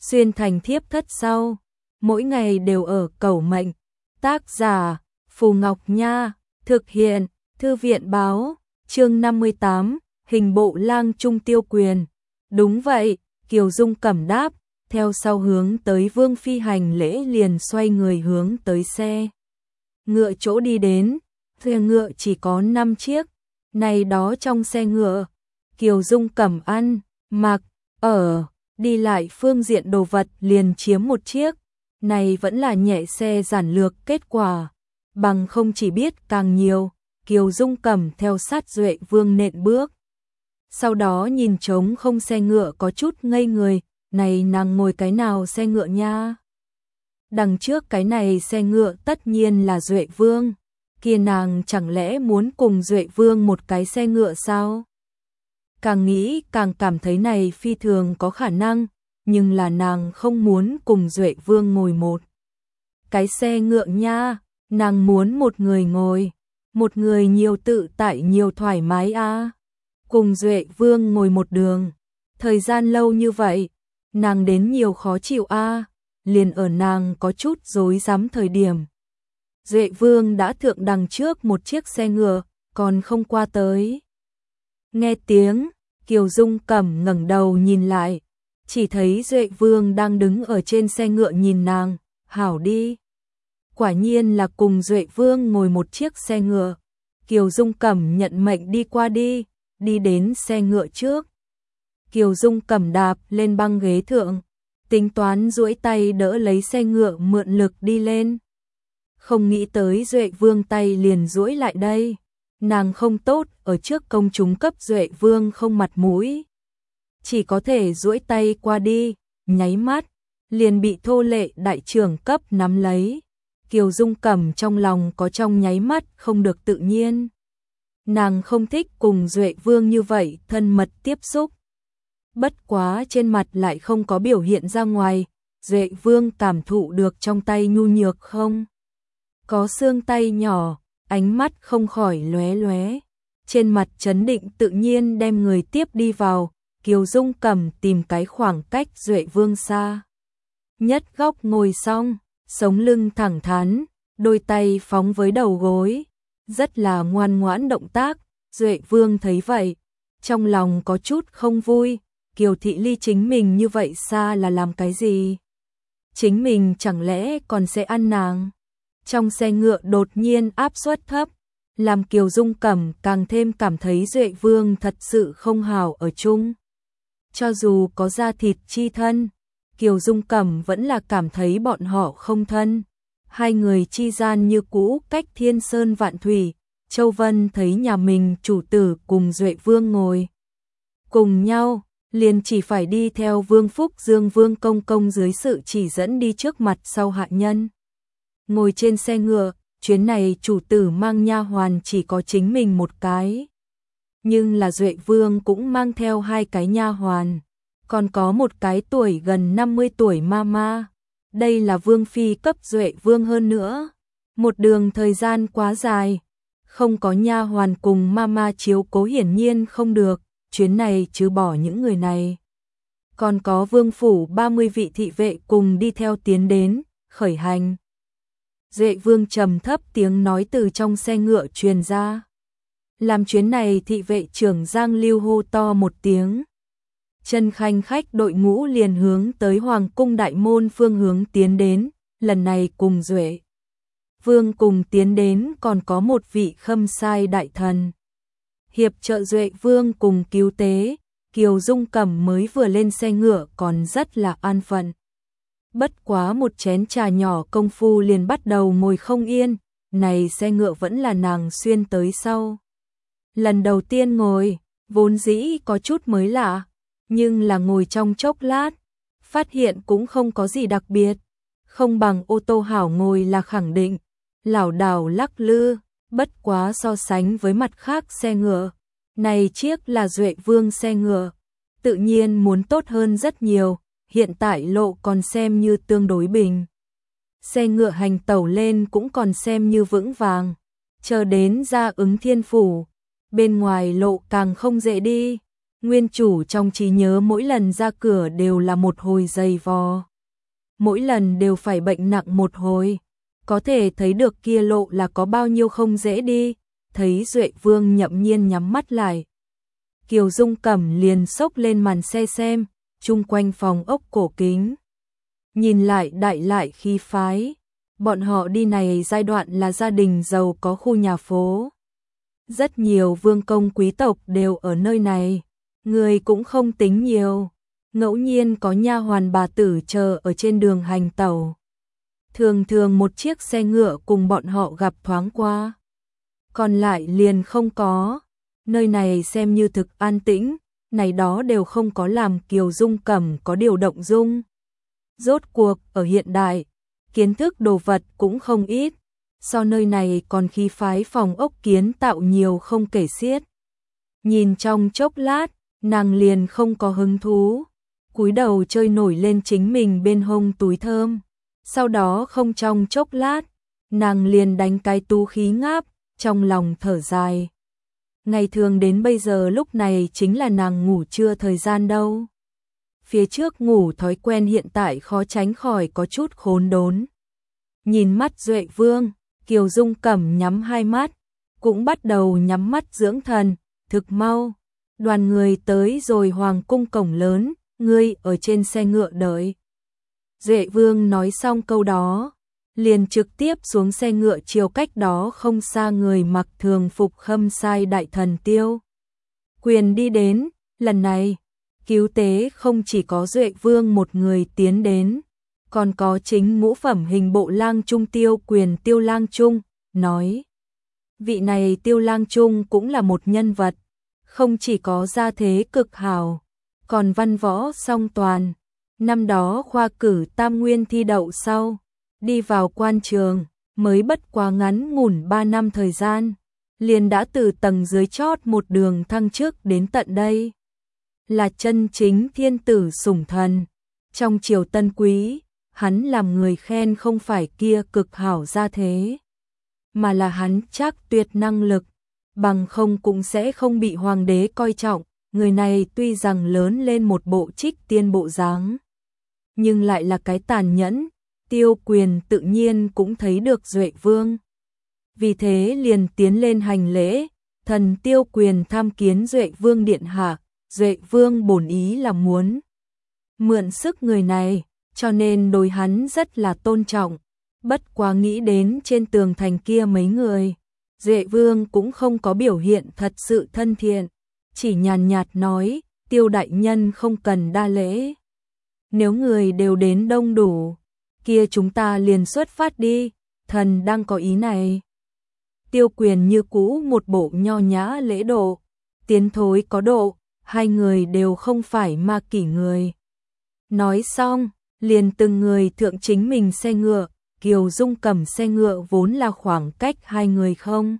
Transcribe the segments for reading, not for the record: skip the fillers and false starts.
xuyên thành thiếp thất sau, mỗi ngày đều ở cầu mệnh. Tác giả Phù Ngọc Nha, thực hiện Thư viện báo, chương 58, hình bộ lang trung tiêu quyền. Đúng vậy, Kiều Dung Cẩm đáp, theo sau hướng tới Vương Phi hành lễ liền xoay người hướng tới xe ngựa chỗ đi đến. Xe ngựa chỉ có 5 chiếc, này đó trong xe ngựa, Kiều Dung Cẩm ăn, mặc, ở, đi lại phương diện đồ vật liền chiếm một chiếc, này vẫn là nhẹ xe giản lược kết quả, bằng không chỉ biết càng nhiều. Kiều Dung Cẩm theo sát Duệ Vương nện bước. Sau đó nhìn trống không xe ngựa có chút ngây người, này nàng ngồi cái nào xe ngựa nha? Đằng trước cái này xe ngựa tất nhiên là Duệ Vương, kia nàng chẳng lẽ muốn cùng Duệ Vương một cái xe ngựa sao? Càng nghĩ càng cảm thấy này phi thường có khả năng, nhưng là nàng không muốn cùng Duệ Vương ngồi một cái xe ngựa nha, nàng muốn một người ngồi, một người nhiều tự tại nhiều thoải mái a. Cùng Duệ Vương ngồi một đường, thời gian lâu như vậy, nàng đến nhiều khó chịu a. Liền ở nàng có chút rối rắm thời điểm, Duệ Vương đã thượng đằng trước một chiếc xe ngựa, còn không qua tới. Nghe tiếng, Kiều Dung Cẩm ngẩng đầu nhìn lại, chỉ thấy Duệ Vương đang đứng ở trên xe ngựa nhìn nàng, hảo đi. Quả nhiên là cùng Duệ Vương ngồi một chiếc xe ngựa. Kiều Dung Cẩm nhận mệnh đi qua đi, đi đến xe ngựa trước. Kiều Dung Cẩm đạp lên băng ghế thượng, tính toán duỗi tay đỡ lấy xe ngựa mượn lực đi lên. Không nghĩ tới Duệ Vương tay liền duỗi lại đây, nàng không tốt ở trước công chúng cấp Duệ Vương không mặt mũi, chỉ có thể duỗi tay qua đi, nháy mắt liền bị thô lệ đại trưởng cấp nắm lấy. Kiều Dung Cẩm trong lòng có trong nháy mắt không được tự nhiên. Nàng không thích cùng Duệ Vương như vậy thân mật tiếp xúc. Bất quá trên mặt lại không có biểu hiện ra ngoài, Duệ Vương cảm thụ được trong tay nhu nhược không? Có xương tay nhỏ, ánh mắt không khỏi lóe lóe. Trên mặt trấn định tự nhiên đem người tiếp đi vào, Kiều Dung Cẩm tìm cái khoảng cách Duệ Vương xa nhất góc ngồi xong, sống lưng thẳng thắn, đôi tay phóng với đầu gối, rất là ngoan ngoãn động tác. Duệ Vương thấy vậy, trong lòng có chút không vui, Kiều thị ly chính mình như vậy xa là làm cái gì? Chính mình chẳng lẽ còn sẽ ăn nàng? Trong xe ngựa đột nhiên áp suất thấp, làm Kiều Dung Cẩm càng thêm cảm thấy Duệ Vương thật sự không hảo ở chung. Cho dù có da thịt chi thân, Kiều Dung Cẩm vẫn là cảm thấy bọn họ không thân. Hai người chi gian như cũ cách thiên sơn vạn thủy. Châu Vân thấy nhà mình chủ tử cùng Duệ Vương ngồi cùng nhau, liền chỉ phải đi theo Vương Phúc Dương Vương Công Công dưới sự chỉ dẫn đi trước mặt sau hạ nhân. Ngồi trên xe ngựa, chuyến này chủ tử mang nha hoàn chỉ có chính mình một cái. Nhưng là Duệ Vương cũng mang theo hai cái nha hoàn, còn có một cái tuổi gần 50 tuổi mama. Đây là Vương Phi cấp Duệ Vương hơn nữa. Một đường thời gian quá dài, không có nha hoàn cùng mama chiếu cố hiển nhiên không được, chuyến này chứ bỏ những người này. Còn có Vương phủ 30 vị thị vệ cùng đi theo tiến đến, khởi hành. Duệ Vương trầm thấp tiếng nói từ trong xe ngựa truyền ra. Làm chuyến này thị vệ trưởng Giang Lưu hô to một tiếng. Chân khanh khách đội ngũ liền hướng tới Hoàng cung đại môn phương hướng tiến đến, lần này cùng Duệ Vương cùng tiến đến còn có một vị Khâm Sai đại thần. Hiệp trợ Duệ Vương cùng cứu tế, Kiều Dung Cẩm mới vừa lên xe ngựa còn rất là an phận. Bất quá một chén trà nhỏ công phu liền bắt đầu ngồi không yên, này xe ngựa vẫn là nàng xuyên tới sau. Lần đầu tiên ngồi, vốn dĩ có chút mới lạ, nhưng là ngồi trong chốc lát, phát hiện cũng không có gì đặc biệt, không bằng ô tô hảo ngồi là khẳng định, lảo đảo lắc lư, bất quá so sánh với mặt khác xe ngựa, này chiếc là Duệ Vương xe ngựa, tự nhiên muốn tốt hơn rất nhiều, hiện tại lộ còn xem như tương đối bình. Xe ngựa hành tẩu lên cũng còn xem như vững vàng, chờ đến ra Ứng Thiên Phủ, bên ngoài lộ càng không dễ đi, Nguyên chủ trong trí nhớ mỗi lần ra cửa đều là một hồi dày vò. Mỗi lần đều phải bệnh nặng một hồi. Có thể thấy được kia lộ là có bao nhiêu không dễ đi. Thấy Duệ Vương nhậm nhiên nhắm mắt lại. Kiều Dung Cẩm liền xốc lên màn xe xem, chung quanh phòng ốc cổ kính. Nhìn lại đại lại khí phái. Bọn họ đi này giai đoạn là gia đình giàu có khu nhà phố. Rất nhiều vương công quý tộc đều ở nơi này. Người cũng không tính nhiều. Ngẫu nhiên có nha hoàn bà tử chờ ở trên đường hành tẩu. Thường thường một chiếc xe ngựa cùng bọn họ gặp thoáng qua. Còn lại liền không có. Nơi này xem như thực an tĩnh, này đó đều không có làm Kiều Dung Cẩm có điều động dung. Rốt cuộc ở hiện đại, kiến thức đồ vật cũng không ít, so nơi này còn khí phái phòng ốc kiến tạo nhiều không kể xiết. Nhìn trong chốc lát, nàng liền không có hứng thú, cúi đầu chơi nổi lên chính mình bên hông túi thơm. Sau đó không trong chốc lát, nàng liền đánh cái tú khí ngáp, trong lòng thở dài. Ngày thường đến bây giờ lúc này chính là nàng ngủ trưa thời gian đâu. Phía trước ngủ thói quen hiện tại khó tránh khỏi có chút khốn đốn. Nhìn mắt Duệ Vương, Kiều Dung Cẩm nhắm hai mắt, cũng bắt đầu nhắm mắt dưỡng thần, thực mau. Đoàn người tới rồi hoàng cung cổng lớn, ngươi ở trên xe ngựa đợi. Duệ Vương nói xong câu đó, liền trực tiếp xuống xe ngựa chiều cách đó không xa người mặc thường phục khâm sai đại thần Tiêu Quyền đi đến. Lần này, cứu tế không chỉ có Duệ Vương một người tiến đến, còn có chính ngũ phẩm hình bộ lang trung Tiêu Quyền Tiêu lang trung, nói. Vị này Tiêu lang trung cũng là một nhân vật, không chỉ có gia thế cực hào, còn văn võ song toàn. Năm đó khoa cử tam nguyên thi đậu sau, đi vào quan trường, mới bất quá ngắn ngủn 3 năm thời gian, liền đã từ tầng dưới chót một đường thăng chức đến tận đây. Là chân chính thiên tử sủng thần. Trong triều tân quý, hắn làm người khen không phải kia cực hảo gia thế, mà là hắn chắc tuyệt năng lực, bằng không cũng sẽ không bị hoàng đế coi trọng. Người này tuy rằng lớn lên một bộ trích tiên bộ dáng, nhưng lại là cái tàn nhẫn. Tiêu Quyền tự nhiên cũng thấy được Duệ Vương, vì thế liền tiến lên hành lễ. Thần Tiêu Quyền tham kiến Duệ Vương điện hạ. Duệ Vương bổn ý là muốn mượn sức người này, cho nên đối hắn rất là tôn trọng. Bất quá nghĩ đến trên tường thành kia mấy người, Duệ Vương cũng không có biểu hiện thật sự thân thiện, chỉ nhàn nhạt nói, Tiêu đại nhân không cần đa lễ. Nếu người đều đến đông đủ, kia chúng ta liền xuất phát đi, thần đang có ý này. Tiêu Quyền như cũ một bộ nho nhã lễ độ, tiến thối có độ, hai người đều không phải ma kỷ người. Nói xong, liền từng người thượng chính mình xe ngựa. Kiều Dung Cẩm xe ngựa vốn là khoảng cách hai người không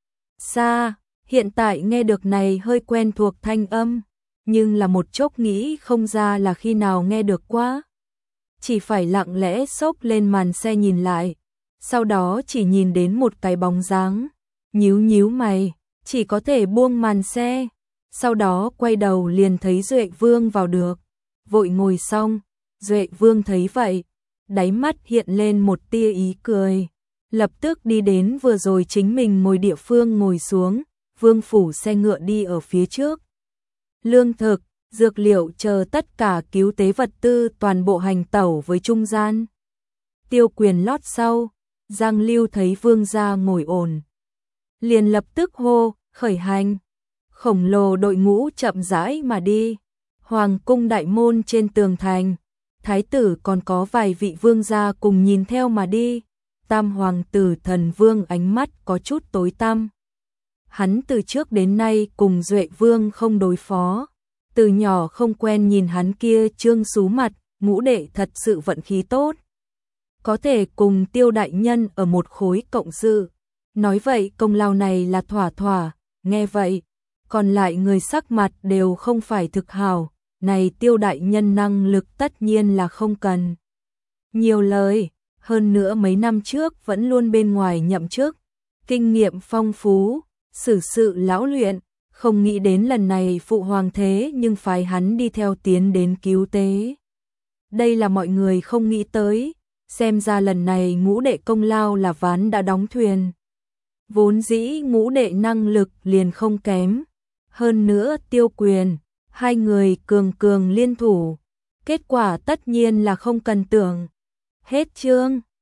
xa, hiện tại nghe được này hơi quen thuộc thanh âm, nhưng là một chốc nghĩ không ra là khi nào nghe được quá. Chỉ phải lặng lẽ xốc lên màn xe nhìn lại, sau đó chỉ nhìn đến một cái bóng dáng, nhíu nhíu mày, chỉ có thể buông màn xe, sau đó quay đầu liền thấy Duệ Vương vào được, vội ngồi xong. Duệ Vương thấy vậy, đáy mắt hiện lên một tia ý cười, lập tức đi đến vừa rồi chính mình ngồi địa phương ngồi xuống. Vương phủ xe ngựa đi ở phía trước, lương thực, dược liệu chờ tất cả cứu tế vật tư toàn bộ hành tẩu với trung gian. Tiêu Quyền lót sau, Giang Lưu thấy vương gia ngồi ổn, liền lập tức hô, khởi hành. Khổng lồ đội ngũ chậm rãi mà đi, hoàng cung đại môn trên tường thành, thái tử còn có vài vị vương gia cùng nhìn theo mà đi. Tam hoàng tử Thần Vương ánh mắt có chút tối tăm. Hắn từ trước đến nay cùng Duệ Vương không đối phó, từ nhỏ không quen nhìn hắn kia trương xú mặt. Ngũ đệ thật sự vận khí tốt, có thể cùng Tiêu đại nhân ở một khối cộng sự. Nói vậy công lao này là thỏa thỏa. Nghe vậy, còn lại người sắc mặt đều không phải thực hào. Này Tiêu đại nhân năng lực tất nhiên là không cần nhiều lời, hơn nữa mấy năm trước vẫn luôn bên ngoài nhậm chức, kinh nghiệm phong phú, xử sự lão luyện, không nghĩ đến lần này phụ hoàng thế nhưng phái hắn đi theo tiến đến cứu tế. Đây là mọi người không nghĩ tới, xem ra lần này ngũ đệ công lao là ván đã đóng thuyền. Vốn dĩ ngũ đệ năng lực liền không kém, hơn nữa Tiêu Quyền, hai người cường cường liên thủ, kết quả tất nhiên là không cần tưởng. Hết chương.